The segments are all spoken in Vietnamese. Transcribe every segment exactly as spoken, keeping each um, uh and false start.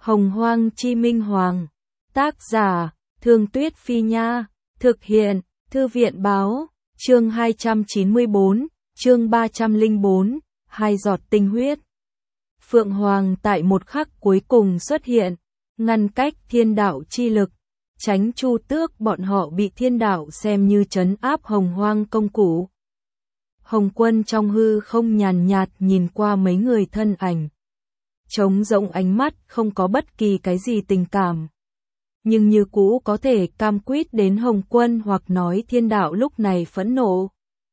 Hồng Hoang Chi Minh Hoàng. Tác giả, Thương Tuyết Phi Nha. Thực hiện, Thư viện Báo. Chương hai trăm chín mươi bốn, chương ba trăm lẻ bốn, hai giọt tinh huyết. Phượng Hoàng tại một khắc cuối cùng xuất hiện, ngăn cách thiên đạo chi lực, tránh Chu Tước bọn họ bị thiên đạo xem như trấn áp Hồng Hoang công cụ. Hồng Quân trong hư không nhàn nhạt nhìn qua mấy người thân ảnh. Trống rỗng ánh mắt, không có bất kỳ cái gì tình cảm. Nhưng như cũ có thể cam quýt đến Hồng Quân hoặc nói thiên đạo lúc này phẫn nộ.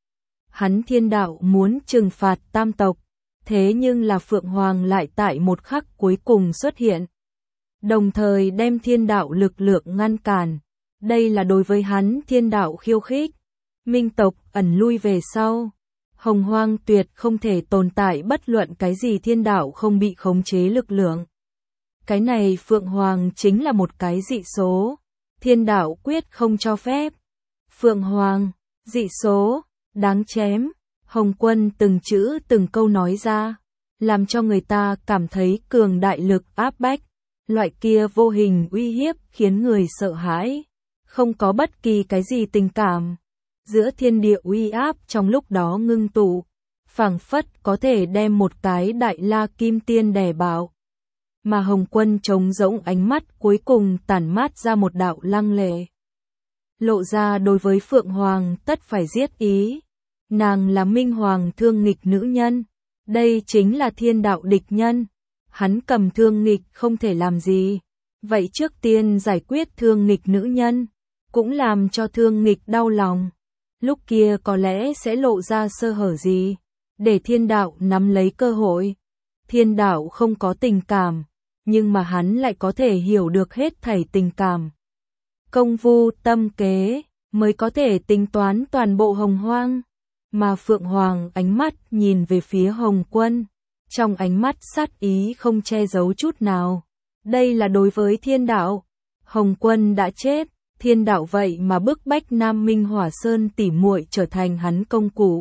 Hắn thiên đạo muốn trừng phạt tam tộc, thế nhưng là Phượng Hoàng lại tại một khắc cuối cùng xuất hiện. Đồng thời đem thiên đạo lực lượng ngăn cản. Đây là đối với hắn thiên đạo khiêu khích. Minh tộc ẩn lui về sau. Hồng Hoang tuyệt không thể tồn tại bất luận cái gì thiên đạo không bị khống chế lực lượng. Cái này Phượng Hoàng chính là một cái dị số. Thiên đạo quyết không cho phép. Phượng Hoàng, dị số, đáng chém. Hồng Quân từng chữ từng câu nói ra, làm cho người ta cảm thấy cường đại lực áp bách. Loại kia vô hình uy hiếp khiến người sợ hãi. Không có bất kỳ cái gì tình cảm. Giữa thiên địa uy áp trong lúc đó ngưng tụ, phảng phất có thể đem một cái đại la kim tiên đè bạo. Mà Hồng Quân trống rỗng ánh mắt cuối cùng tản mát ra một đạo lăng lệ. Lộ ra đối với Phượng Hoàng tất phải giết ý. Nàng là Minh Hoàng thương nghịch nữ nhân. Đây chính là thiên đạo địch nhân. Hắn cầm thương nghịch không thể làm gì. Vậy trước tiên giải quyết thương nghịch nữ nhân, cũng làm cho thương nghịch đau lòng. Lúc kia có lẽ sẽ lộ ra sơ hở gì, để thiên đạo nắm lấy cơ hội. Thiên đạo không có tình cảm, nhưng mà hắn lại có thể hiểu được hết thảy tình cảm. Công vu tâm kế, mới có thể tính toán toàn bộ Hồng Hoang. Mà Phượng Hoàng ánh mắt nhìn về phía Hồng Quân, trong ánh mắt sát ý không che giấu chút nào. Đây là đối với thiên đạo. Hồng Quân đã chết. Thiên đạo vậy mà bức bách Nam Minh Hỏa Sơn tỉ muội trở thành hắn công cụ.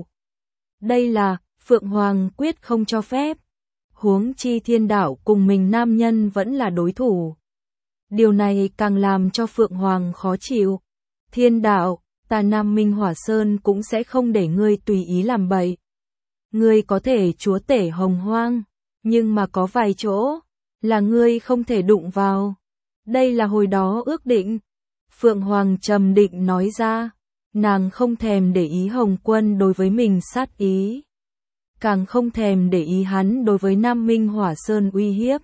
Đây là, Phượng Hoàng quyết không cho phép. Huống chi thiên đạo cùng mình nam nhân vẫn là đối thủ. Điều này càng làm cho Phượng Hoàng khó chịu. Thiên đạo, ta Nam Minh Hỏa Sơn cũng sẽ không để ngươi tùy ý làm bậy. Ngươi có thể chúa tể Hồng Hoang, nhưng mà có vài chỗ, là ngươi không thể đụng vào. Đây là hồi đó ước định. Phượng Hoàng trầm định nói ra, nàng không thèm để ý Hồng Quân đối với mình sát ý. Càng không thèm để ý hắn đối với Nam Minh Hỏa Sơn uy hiếp.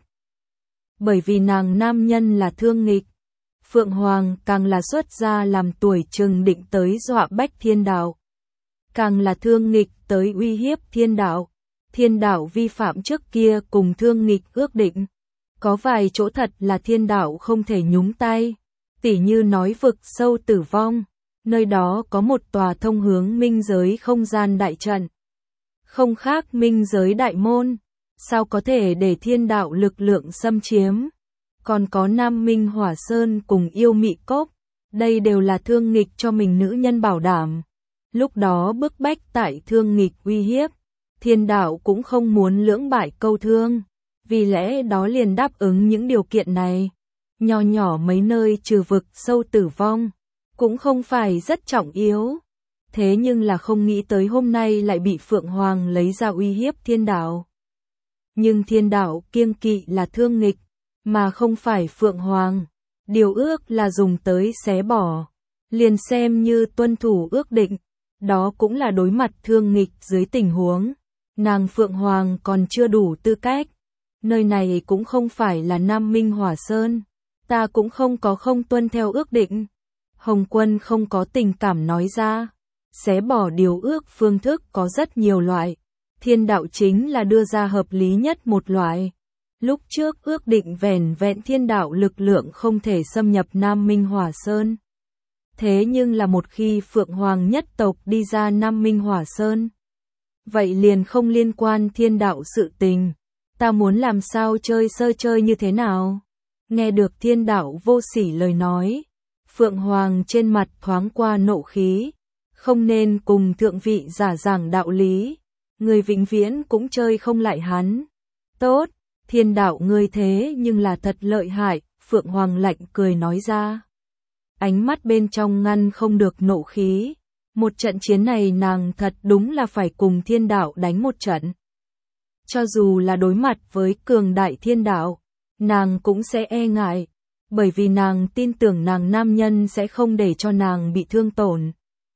Bởi vì nàng nam nhân là thương nghịch. Phượng Hoàng càng là xuất gia làm tuổi trừng định tới dọa bách thiên đạo. Càng là thương nghịch tới uy hiếp thiên đạo. Thiên đạo vi phạm trước kia cùng thương nghịch ước định. Có vài chỗ thật là thiên đạo không thể nhúng tay. Tỉ như nói vực sâu tử vong, nơi đó có một tòa thông hướng minh giới không gian đại trận. Không khác minh giới đại môn, sao có thể để thiên đạo lực lượng xâm chiếm. Còn có Nam Minh Hỏa Sơn cùng yêu mị cốc, đây đều là thương nghịch cho mình nữ nhân bảo đảm. Lúc đó bức bách tại thương nghịch uy hiếp, thiên đạo cũng không muốn lưỡng bại câu thương, vì lẽ đó liền đáp ứng những điều kiện này. Nhỏ nhỏ mấy nơi trừ vực sâu tử vong, cũng không phải rất trọng yếu. Thế nhưng là không nghĩ tới hôm nay lại bị Phượng Hoàng lấy ra uy hiếp thiên đạo. Nhưng thiên đạo kiêng kỵ là thương nghịch, mà không phải Phượng Hoàng. Điều ước là dùng tới xé bỏ, liền xem như tuân thủ ước định. Đó cũng là đối mặt thương nghịch dưới tình huống. Nàng Phượng Hoàng còn chưa đủ tư cách. Nơi này cũng không phải là Nam Minh Hỏa Sơn. Ta cũng không có không tuân theo ước định. Hồng Quân không có tình cảm nói ra. Xé bỏ điều ước phương thức có rất nhiều loại. Thiên đạo chính là đưa ra hợp lý nhất một loại. Lúc trước ước định vẻn vẹn thiên đạo lực lượng không thể xâm nhập Nam Minh Hỏa Sơn. Thế nhưng là một khi Phượng Hoàng nhất tộc đi ra Nam Minh Hỏa Sơn, vậy liền không liên quan thiên đạo sự tình. Ta muốn làm sao chơi sơ chơi như thế nào? Nghe được thiên đạo vô sỉ lời nói, Phượng Hoàng trên mặt thoáng qua nộ khí. Không nên cùng thượng vị giả giảng đạo lý. Người vĩnh viễn cũng chơi không lại hắn. Tốt, Thiên đạo ngươi thế nhưng là thật lợi hại, Phượng Hoàng lạnh cười nói ra. Ánh mắt bên trong ngăn không được nộ khí. Một trận chiến này nàng thật đúng là phải cùng thiên đạo đánh một trận. Cho dù là đối mặt với cường đại thiên đạo, nàng cũng sẽ e ngại, bởi vì nàng tin tưởng nàng nam nhân sẽ không để cho nàng bị thương tổn.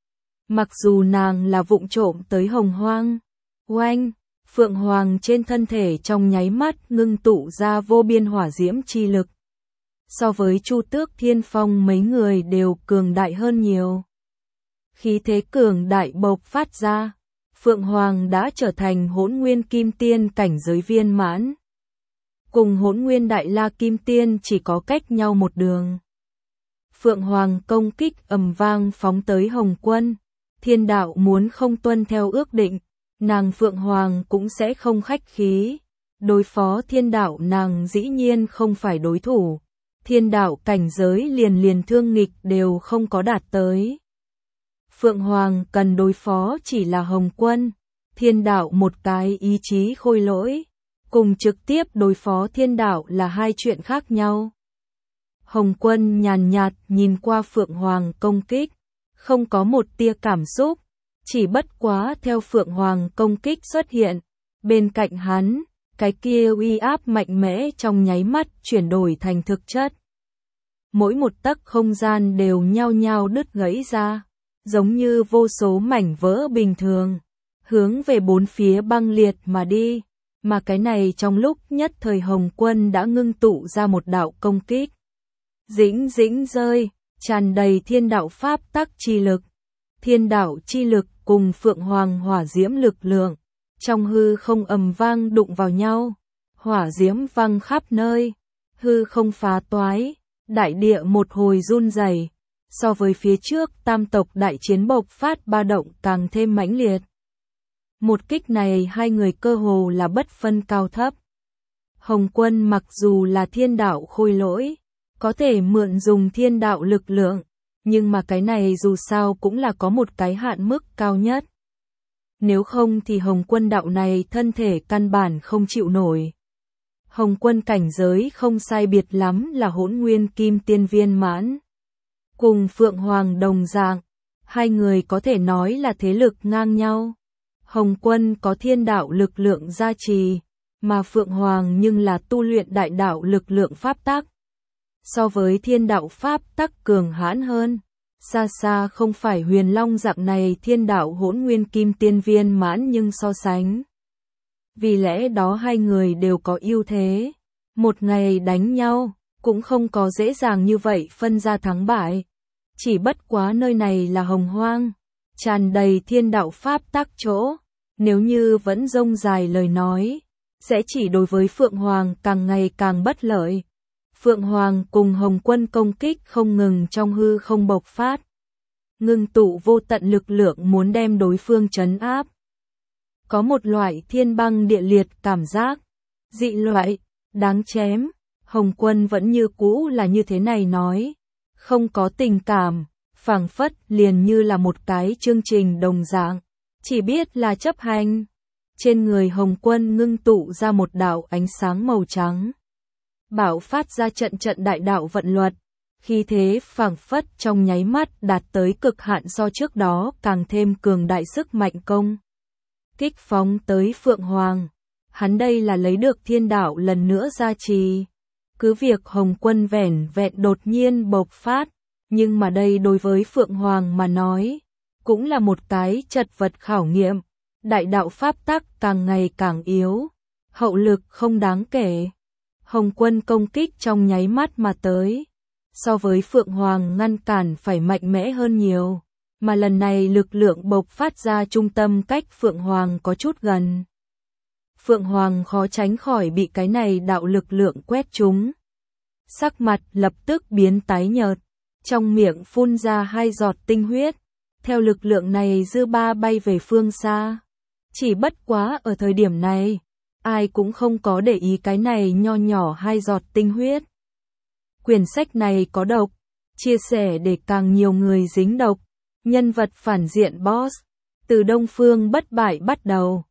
Mặc dù nàng là vụng trộm tới Hồng Hoang, oanh, Phượng Hoàng trên thân thể trong nháy mắt ngưng tụ ra vô biên hỏa diễm chi lực. So với Chu Tước Thiên Phong mấy người đều cường đại hơn nhiều. Khí thế cường đại bộc phát ra, Phượng Hoàng đã trở thành Hỗn Nguyên Kim Tiên cảnh giới viên mãn. Cùng Hỗn Nguyên Đại La Kim Tiên chỉ có cách nhau một đường. Phượng Hoàng công kích ầm vang phóng tới Hồng Quân. Thiên đạo muốn không tuân theo ước định, nàng Phượng Hoàng cũng sẽ không khách khí. Đối phó thiên đạo nàng dĩ nhiên không phải đối thủ. Thiên đạo cảnh giới liền liền thương nghịch đều không có đạt tới. Phượng Hoàng cần đối phó chỉ là Hồng Quân. Thiên đạo một cái ý chí khôi lỗi. Cùng trực tiếp đối phó thiên đạo là hai chuyện khác nhau. Hồng Quân nhàn nhạt nhìn qua Phượng Hoàng công kích. Không có một tia cảm xúc. Chỉ bất quá theo Phượng Hoàng công kích xuất hiện. Bên cạnh hắn, cái kia uy áp mạnh mẽ trong nháy mắt chuyển đổi thành thực chất. Mỗi một tấc không gian đều nhao nhao đứt gãy ra, giống như vô số mảnh vỡ bình thường, hướng về bốn phía băng liệt mà đi, mà cái này trong lúc nhất thời Hồng Quân đã ngưng tụ ra một đạo công kích. Dĩnh dĩnh rơi, tràn đầy thiên đạo pháp tắc chi lực. Thiên đạo chi lực cùng Phượng Hoàng hỏa diễm lực lượng, trong hư không ầm vang đụng vào nhau, hỏa diễm văng khắp nơi, hư không phá toái, đại địa một hồi run rẩy. So với phía trước tam tộc đại chiến bộc phát ba động càng thêm mãnh liệt. Một kích này hai người cơ hồ là bất phân cao thấp. Hồng Quân mặc dù là thiên đạo khôi lỗi, có thể mượn dùng thiên đạo lực lượng, nhưng mà cái này dù sao cũng là có một cái hạn mức cao nhất. Nếu không thì Hồng Quân đạo này thân thể căn bản không chịu nổi. Hồng Quân cảnh giới không sai biệt lắm là Hỗn Nguyên Kim Tiên viên mãn. Cùng Phượng Hoàng đồng dạng, hai người có thể nói là thế lực ngang nhau. Hồng Quân có thiên đạo lực lượng gia trì, mà Phượng Hoàng nhưng là tu luyện đại đạo lực lượng pháp tắc. So với thiên đạo pháp tắc cường hãn hơn, xa xa không phải Huyền Long dạng này thiên đạo Hỗn Nguyên Kim Tiên viên mãn nhưng so sánh. Vì lẽ đó hai người đều có ưu thế. Một ngày đánh nhau, cũng không có dễ dàng như vậy phân ra thắng bại. Chỉ bất quá nơi này là Hồng Hoang, tràn đầy thiên đạo pháp tắc chỗ. Nếu như vẫn rông dài lời nói, sẽ chỉ đối với Phượng Hoàng càng ngày càng bất lợi. Phượng Hoàng cùng Hồng Quân công kích không ngừng trong hư không bộc phát. Ngưng tụ vô tận lực lượng muốn đem đối phương trấn áp. Có một loại thiên băng địa liệt cảm giác. Dị loại, đáng chém. Hồng Quân vẫn như cũ là như thế này nói. Không có tình cảm, phảng phất liền như là một cái chương trình đồng dạng. Chỉ biết là chấp hành. Trên người Hồng Quân ngưng tụ ra một đạo ánh sáng màu trắng. Bạo phát ra trận trận đại đạo vận luật. Khi thế phảng phất trong nháy mắt đạt tới cực hạn so trước đó càng thêm cường đại sức mạnh công. Kích phóng tới Phượng Hoàng. Hắn đây là lấy được thiên đạo lần nữa gia trì. Cứ việc Hồng Quân vẻn vẹn đột nhiên bộc phát. Nhưng mà đây đối với Phượng Hoàng mà nói. Cũng là một cái chật vật khảo nghiệm. Đại đạo pháp tắc càng ngày càng yếu. Hậu lực không đáng kể. Hồng Quân công kích trong nháy mắt mà tới. So với Phượng Hoàng ngăn cản phải mạnh mẽ hơn nhiều. Mà lần này lực lượng bộc phát ra trung tâm cách Phượng Hoàng có chút gần. Phượng Hoàng khó tránh khỏi bị cái này đạo lực lượng quét trúng. Sắc mặt lập tức biến tái nhợt. Trong miệng phun ra hai giọt tinh huyết. Theo lực lượng này dư ba bay về phương xa. Chỉ bất quá ở thời điểm này, ai cũng không có để ý cái này nho nhỏ hai giọt tinh huyết. Quyển sách này có độc, chia sẻ để càng nhiều người dính độc. Nhân vật phản diện boss, từ Đông Phương bất bại bắt đầu.